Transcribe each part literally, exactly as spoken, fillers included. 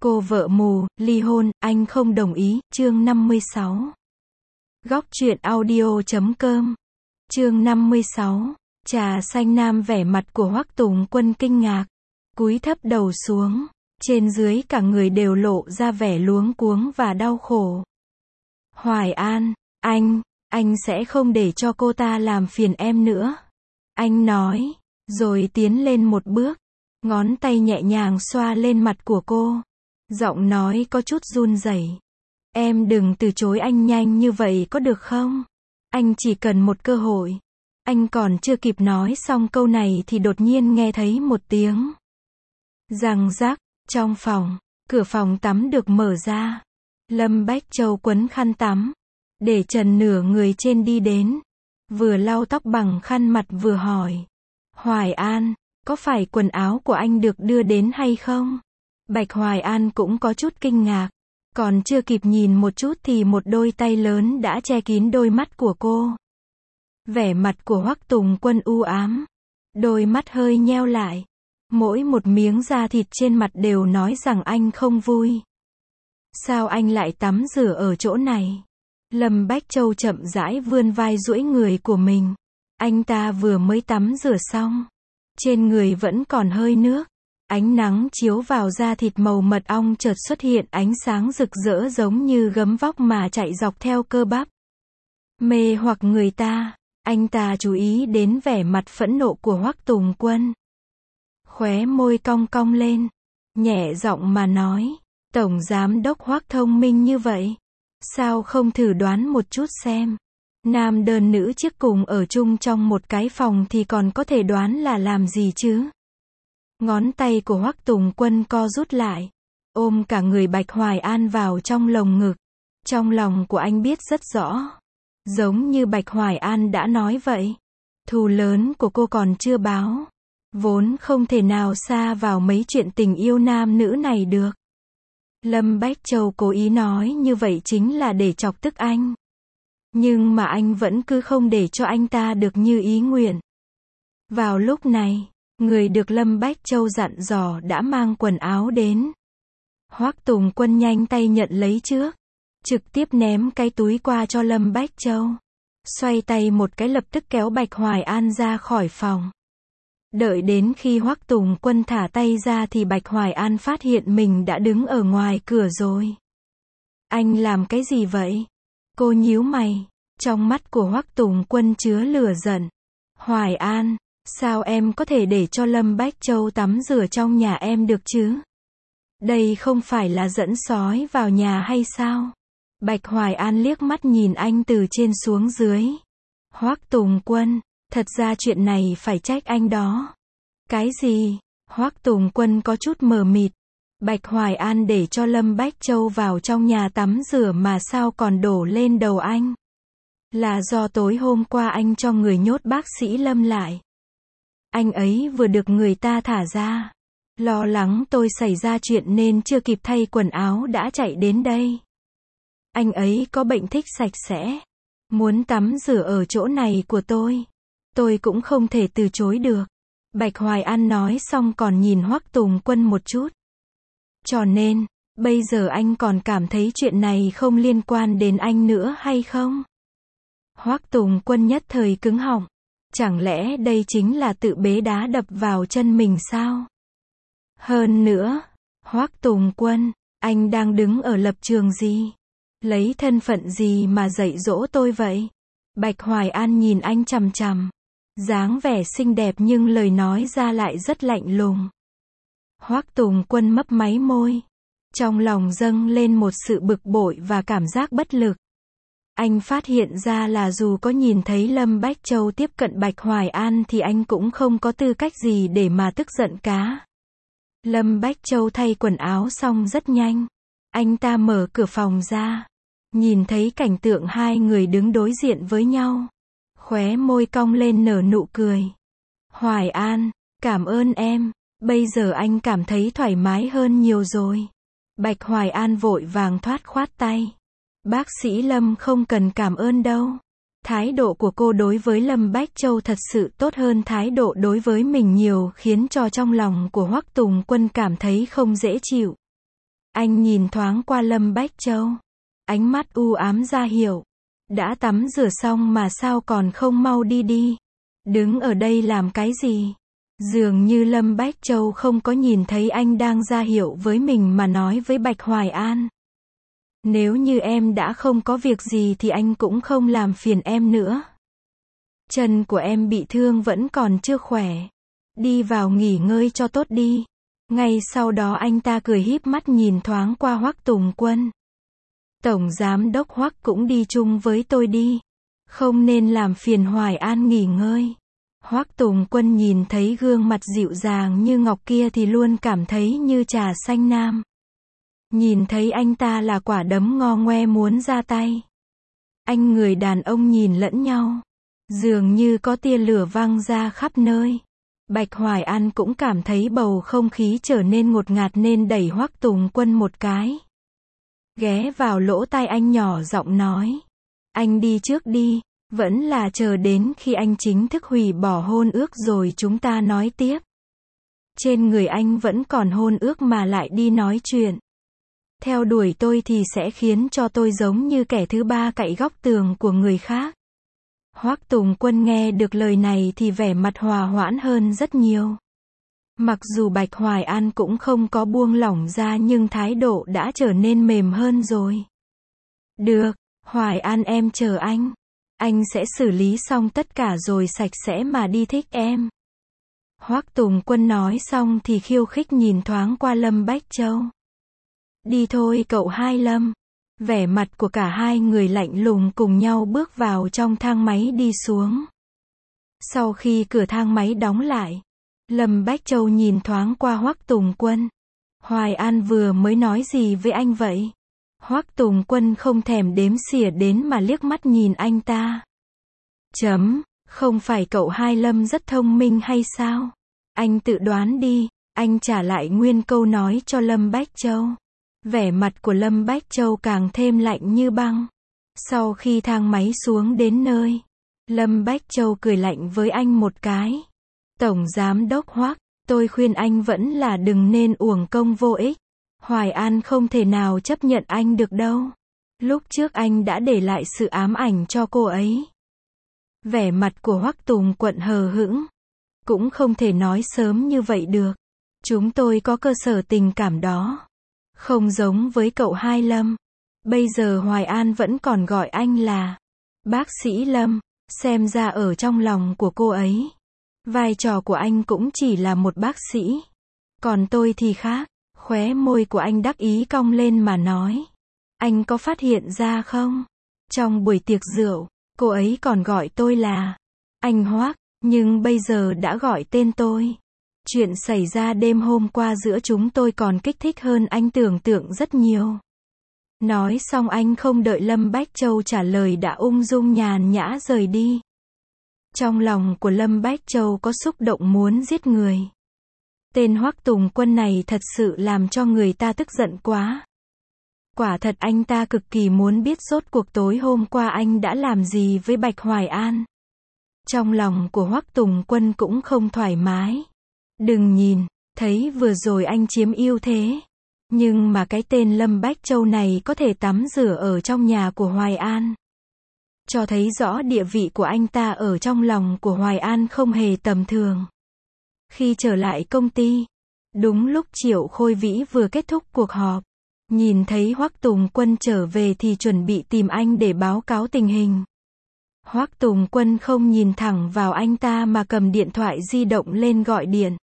Cô vợ mù, ly hôn, anh không đồng ý, chương năm mươi sáu. Góc truyện audio chấm com. Chương năm mươi sáu. Trà xanh nam vẻ mặt của Hoắc Tùng Quân kinh ngạc, cúi thấp đầu xuống, trên dưới cả người đều lộ ra vẻ luống cuống và đau khổ. Hoài An, anh, anh sẽ không để cho cô ta làm phiền em nữa. Anh nói, rồi tiến lên một bước, ngón tay nhẹ nhàng xoa lên mặt của cô. Giọng nói có chút run rẩy. Em đừng từ chối anh nhanh như vậy có được không? Anh chỉ cần một cơ hội. Anh còn chưa kịp nói xong câu này thì đột nhiên nghe thấy một tiếng răng rắc. Trong phòng, cửa phòng tắm được mở ra. Lâm Bách Châu quấn khăn tắm, để trần nửa người trên đi đến, vừa lau tóc bằng khăn mặt vừa hỏi. Hoài An, có phải quần áo của anh được đưa đến hay không? Bạch Hoài An cũng có chút kinh ngạc, còn chưa kịp nhìn một chút thì một đôi tay lớn đã che kín đôi mắt của cô. Vẻ mặt của Hoắc Tùng Quân u ám, đôi mắt hơi nheo lại, mỗi một miếng da thịt trên mặt đều nói rằng anh không vui. Sao anh lại tắm rửa ở chỗ này? Lâm Bách Châu chậm rãi vươn vai duỗi người của mình. Anh ta vừa mới tắm rửa xong, trên người vẫn còn hơi nước. Ánh nắng chiếu vào da thịt màu mật ong chợt xuất hiện ánh sáng rực rỡ giống như gấm vóc mà chạy dọc theo cơ bắp. Mê hoặc người ta, anh ta chú ý đến vẻ mặt phẫn nộ của Hoắc Tùng Quân. Khóe môi cong cong lên, nhẹ giọng mà nói, Tổng Giám đốc Hoắc thông minh như vậy, sao không thử đoán một chút xem. Nam đơn nữ chiếc cùng ở chung trong một cái phòng thì còn có thể đoán là làm gì chứ? Ngón tay của Hoắc Tùng Quân co rút lại, ôm cả người Bạch Hoài An vào trong lồng ngực. Trong lòng của anh biết rất rõ, giống như Bạch Hoài An đã nói vậy, thù lớn của cô còn chưa báo, vốn không thể nào xa vào mấy chuyện tình yêu nam nữ này được. Lâm Bách Châu cố ý nói như vậy chính là để chọc tức anh. Nhưng mà anh vẫn cứ không để cho anh ta được như ý nguyện. Vào lúc này, người được Lâm Bách Châu dặn dò đã mang quần áo đến. Hoắc Tùng Quân nhanh tay nhận lấy trước, trực tiếp ném cái túi qua cho Lâm Bách Châu. Xoay tay một cái lập tức kéo Bạch Hoài An ra khỏi phòng. Đợi đến khi Hoắc Tùng Quân thả tay ra thì Bạch Hoài An phát hiện mình đã đứng ở ngoài cửa rồi. Anh làm cái gì vậy? Cô nhíu mày, trong mắt của Hoắc Tùng Quân chứa lửa giận. Hoài An, sao em có thể để cho Lâm Bách Châu tắm rửa trong nhà em được chứ? Đây không phải là dẫn sói vào nhà hay sao? Bạch Hoài An liếc mắt nhìn anh từ trên xuống dưới. Hoắc Tùng Quân, thật ra chuyện này phải trách anh đó. Cái gì? Hoắc Tùng Quân có chút mờ mịt. Bạch Hoài An để cho Lâm Bách Châu vào trong nhà tắm rửa mà sao còn đổ lên đầu anh? Là do tối hôm qua anh cho người nhốt bác sĩ Lâm lại. Anh ấy vừa được người ta thả ra, lo lắng tôi xảy ra chuyện nên chưa kịp thay quần áo đã chạy đến đây. Anh ấy có bệnh thích sạch sẽ, muốn tắm rửa ở chỗ này của tôi. Tôi cũng không thể từ chối được. Bạch Hoài An nói xong còn nhìn Hoắc Tùng Quân một chút. Cho nên, bây giờ anh còn cảm thấy chuyện này không liên quan đến anh nữa hay không? Hoắc Tùng Quân nhất thời cứng họng. Chẳng lẽ đây chính là tự bế đá đập vào chân mình sao? Hơn nữa, Hoắc Tùng Quân, anh đang đứng ở lập trường gì? Lấy thân phận gì mà dạy dỗ tôi vậy? Bạch Hoài An nhìn anh chằm chằm, dáng vẻ xinh đẹp nhưng lời nói ra lại rất lạnh lùng. Hoắc Tùng Quân mấp máy môi, trong lòng dâng lên một sự bực bội và cảm giác bất lực. Anh phát hiện ra là dù có nhìn thấy Lâm Bách Châu tiếp cận Bạch Hoài An thì anh cũng không có tư cách gì để mà tức giận cá. Lâm Bách Châu thay quần áo xong rất nhanh. Anh ta mở cửa phòng ra, nhìn thấy cảnh tượng hai người đứng đối diện với nhau. Khóe môi cong lên nở nụ cười. Hoài An, cảm ơn em, bây giờ anh cảm thấy thoải mái hơn nhiều rồi. Bạch Hoài An vội vàng thoát khoát tay. Bác sĩ Lâm không cần cảm ơn đâu. Thái độ của cô đối với Lâm Bách Châu thật sự tốt hơn thái độ đối với mình nhiều khiến cho trong lòng của Hoắc Tùng Quân cảm thấy không dễ chịu. Anh nhìn thoáng qua Lâm Bách Châu. Ánh mắt u ám ra hiệu. Đã tắm rửa xong mà sao còn không mau đi đi. Đứng ở đây làm cái gì? Dường như Lâm Bách Châu không có nhìn thấy anh đang ra hiệu với mình mà nói với Bạch Hoài An. Nếu như em đã không có việc gì thì anh cũng không làm phiền em nữa. Chân của em bị thương vẫn còn chưa khỏe. Đi vào nghỉ ngơi cho tốt đi. Ngay sau đó anh ta cười híp mắt nhìn thoáng qua Hoắc Tùng Quân. Tổng giám đốc Hoắc cũng đi chung với tôi đi. Không nên làm phiền Hoài An nghỉ ngơi. Hoắc Tùng Quân nhìn thấy gương mặt dịu dàng như ngọc kia thì luôn cảm thấy như trà xanh nam. Nhìn thấy anh ta là quả đấm ngo ngoe muốn ra tay. Anh người đàn ông nhìn lẫn nhau. Dường như có tia lửa văng ra khắp nơi. Bạch Hoài An cũng cảm thấy bầu không khí trở nên ngột ngạt nên đẩy Hoắc Tùng Quân một cái. Ghé vào lỗ tai anh nhỏ giọng nói. Anh đi trước đi, vẫn là chờ đến khi anh chính thức hủy bỏ hôn ước rồi chúng ta nói tiếp. Trên người anh vẫn còn hôn ước mà lại đi nói chuyện. Theo đuổi tôi thì sẽ khiến cho tôi giống như kẻ thứ ba cậy góc tường của người khác. Hoắc Tùng Quân nghe được lời này thì vẻ mặt hòa hoãn hơn rất nhiều. Mặc dù Bạch Hoài An cũng không có buông lỏng ra nhưng thái độ đã trở nên mềm hơn rồi. Được, Hoài An em chờ anh. Anh sẽ xử lý xong tất cả rồi sạch sẽ mà đi thích em. Hoắc Tùng Quân nói xong thì khiêu khích nhìn thoáng qua Lâm Bách Châu. Đi thôi cậu hai Lâm. Vẻ mặt của cả hai người lạnh lùng cùng nhau bước vào trong thang máy đi xuống. Sau khi cửa thang máy đóng lại, Lâm Bách Châu nhìn thoáng qua Hoắc Tùng Quân. Hoài An vừa mới nói gì với anh vậy? Hoắc Tùng Quân không thèm đếm xỉa đến mà liếc mắt nhìn anh ta. Chấm, không phải cậu hai Lâm rất thông minh hay sao? Anh tự đoán đi, anh trả lại nguyên câu nói cho Lâm Bách Châu. Vẻ mặt của Lâm Bách Châu càng thêm lạnh như băng. Sau khi thang máy xuống đến nơi, Lâm Bách Châu cười lạnh với anh một cái. Tổng giám đốc Hoắc, tôi khuyên anh vẫn là đừng nên uổng công vô ích. Hoài An không thể nào chấp nhận anh được đâu. Lúc trước anh đã để lại sự ám ảnh cho cô ấy. Vẻ mặt của Hoắc Tùng Quận hờ hững. Cũng không thể nói sớm như vậy được. Chúng tôi có cơ sở tình cảm đó. Không giống với cậu hai Lâm. Bây giờ Hoài An vẫn còn gọi anh là bác sĩ Lâm. Xem ra ở trong lòng của cô ấy, vai trò của anh cũng chỉ là một bác sĩ. Còn tôi thì khác. Khóe môi của anh đắc ý cong lên mà nói. Anh có phát hiện ra không? Trong buổi tiệc rượu, cô ấy còn gọi tôi là anh Hoắc, nhưng bây giờ đã gọi tên tôi. Chuyện xảy ra đêm hôm qua giữa chúng tôi còn kích thích hơn anh tưởng tượng rất nhiều. Nói xong anh không đợi Lâm Bách Châu trả lời đã ung dung nhàn nhã rời đi. Trong lòng của Lâm Bách Châu có xúc động muốn giết người. Tên Hoắc Tùng Quân này thật sự làm cho người ta tức giận quá. Quả thật anh ta cực kỳ muốn biết rốt cuộc tối hôm qua anh đã làm gì với Bạch Hoài An. Trong lòng của Hoắc Tùng Quân cũng không thoải mái. Đừng nhìn, thấy vừa rồi anh chiếm ưu thế. Nhưng mà cái tên Lâm Bách Châu này có thể tắm rửa ở trong nhà của Hoài An. Cho thấy rõ địa vị của anh ta ở trong lòng của Hoài An không hề tầm thường. Khi trở lại công ty, đúng lúc Triệu Khôi Vĩ vừa kết thúc cuộc họp, nhìn thấy Hoắc Tùng Quân trở về thì chuẩn bị tìm anh để báo cáo tình hình. Hoắc Tùng Quân không nhìn thẳng vào anh ta mà cầm điện thoại di động lên gọi điện.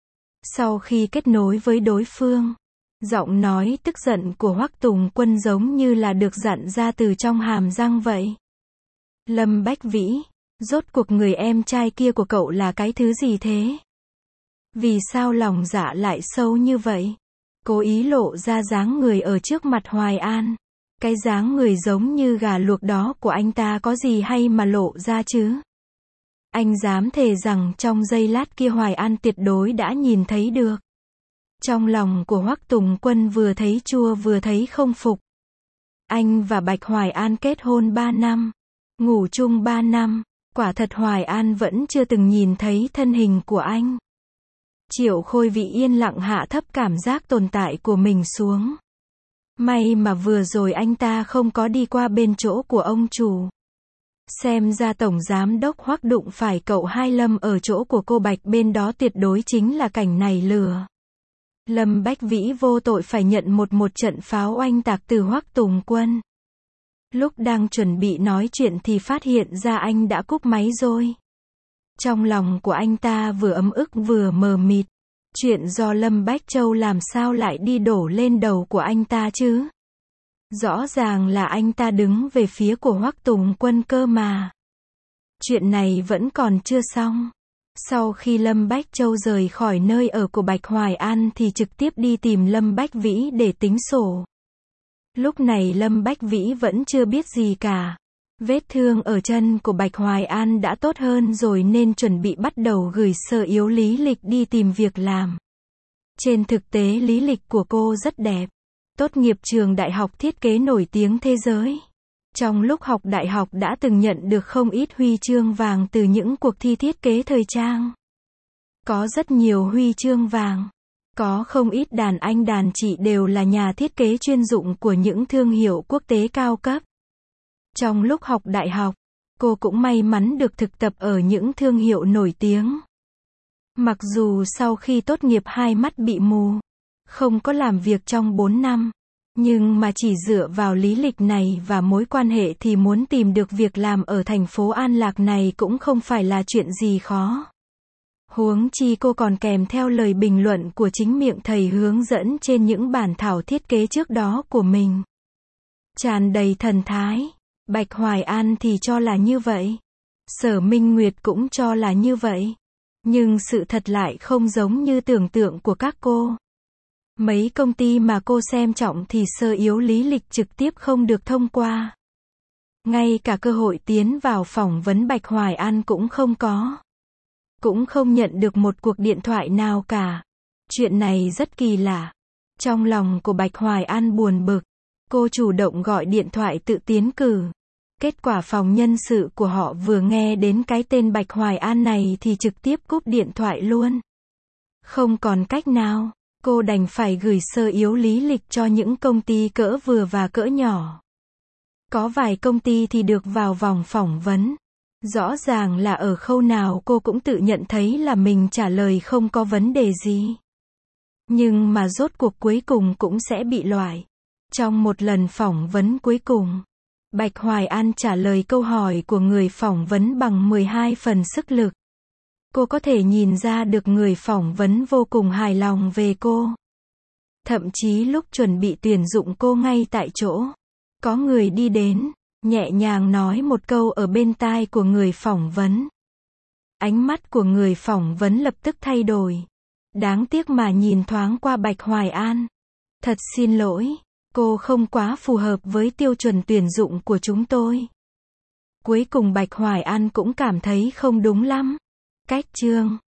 Sau khi kết nối với đối phương, giọng nói tức giận của Hoắc Tùng Quân giống như là được dặn ra từ trong hàm răng vậy. Lâm Bách Vĩ, rốt cuộc người em trai kia của cậu là cái thứ gì thế? Vì sao lòng dạ lại sâu như vậy? Cố ý lộ ra dáng người ở trước mặt Hoài An. Cái dáng người giống như gà luộc đó của anh ta có gì hay mà lộ ra chứ? Anh dám thề rằng trong giây lát kia Hoài An tuyệt đối đã nhìn thấy được. Trong lòng của Hoắc Tùng Quân vừa thấy chua vừa thấy không phục. Anh và Bạch Hoài An kết hôn ba năm, ngủ chung ba năm, quả thật Hoài An vẫn chưa từng nhìn thấy thân hình của anh. Triệu Khôi Vĩ yên lặng hạ thấp cảm giác tồn tại của mình xuống. May mà vừa rồi anh ta không có đi qua bên chỗ của ông chủ. Xem ra tổng giám đốc Hoắc đụng phải cậu hai Lâm ở chỗ của cô Bạch bên đó tuyệt đối chính là cảnh này lừa. Lâm Bách Vĩ vô tội phải nhận một một trận pháo oanh tạc từ Hoắc Tùng Quân. Lúc đang chuẩn bị nói chuyện thì phát hiện ra anh đã cúp máy rồi. Trong lòng của anh ta vừa ấm ức vừa mờ mịt. Chuyện do Lâm Bách Châu làm sao lại đi đổ lên đầu của anh ta chứ? Rõ ràng là anh ta đứng về phía của Hoắc Tùng Quân cơ mà. Chuyện này vẫn còn chưa xong. Sau khi Lâm Bách Châu rời khỏi nơi ở của Bạch Hoài An thì trực tiếp đi tìm Lâm Bách Vĩ để tính sổ. Lúc này Lâm Bách Vĩ vẫn chưa biết gì cả. Vết thương ở chân của Bạch Hoài An đã tốt hơn rồi nên chuẩn bị bắt đầu gửi sơ yếu lý lịch đi tìm việc làm. Trên thực tế lý lịch của cô rất đẹp. Tốt nghiệp trường đại học thiết kế nổi tiếng thế giới. Trong lúc học đại học đã từng nhận được không ít huy chương vàng từ những cuộc thi thiết kế thời trang. Có rất nhiều huy chương vàng. Có không ít đàn anh đàn chị đều là nhà thiết kế chuyên dụng của những thương hiệu quốc tế cao cấp. Trong lúc học đại học, cô cũng may mắn được thực tập ở những thương hiệu nổi tiếng. Mặc dù sau khi tốt nghiệp hai mắt bị mù, không có làm việc trong bốn năm, nhưng mà chỉ dựa vào lý lịch này và mối quan hệ thì muốn tìm được việc làm ở thành phố An Lạc này cũng không phải là chuyện gì khó. Huống chi cô còn kèm theo lời bình luận của chính miệng thầy hướng dẫn trên những bản thảo thiết kế trước đó của mình. Tràn đầy thần thái. Bạch Hoài An thì cho là như vậy. Sở Minh Nguyệt cũng cho là như vậy. Nhưng sự thật lại không giống như tưởng tượng của các cô. Mấy công ty mà cô xem trọng thì sơ yếu lý lịch trực tiếp không được thông qua. Ngay cả cơ hội tiến vào phỏng vấn Bạch Hoài An cũng không có. Cũng không nhận được một cuộc điện thoại nào cả. Chuyện này rất kỳ lạ. Trong lòng của Bạch Hoài An buồn bực. Cô chủ động gọi điện thoại tự tiến cử. Kết quả phòng nhân sự của họ vừa nghe đến cái tên Bạch Hoài An này thì trực tiếp cúp điện thoại luôn. Không còn cách nào, cô đành phải gửi sơ yếu lý lịch cho những công ty cỡ vừa và cỡ nhỏ. Có vài công ty thì được vào vòng phỏng vấn. Rõ ràng là ở khâu nào cô cũng tự nhận thấy là mình trả lời không có vấn đề gì. Nhưng mà rốt cuộc cuối cùng cũng sẽ bị loại. Trong một lần phỏng vấn cuối cùng, Bạch Hoài An trả lời câu hỏi của người phỏng vấn bằng mười hai phần sức lực. Cô có thể nhìn ra được người phỏng vấn vô cùng hài lòng về cô. Thậm chí lúc chuẩn bị tuyển dụng cô ngay tại chỗ, có người đi đến, nhẹ nhàng nói một câu ở bên tai của người phỏng vấn. Ánh mắt của người phỏng vấn lập tức thay đổi. Đáng tiếc mà nhìn thoáng qua Bạch Hoài An. Thật xin lỗi, cô không quá phù hợp với tiêu chuẩn tuyển dụng của chúng tôi. Cuối cùng Bạch Hoài An cũng cảm thấy không đúng lắm. Cách chương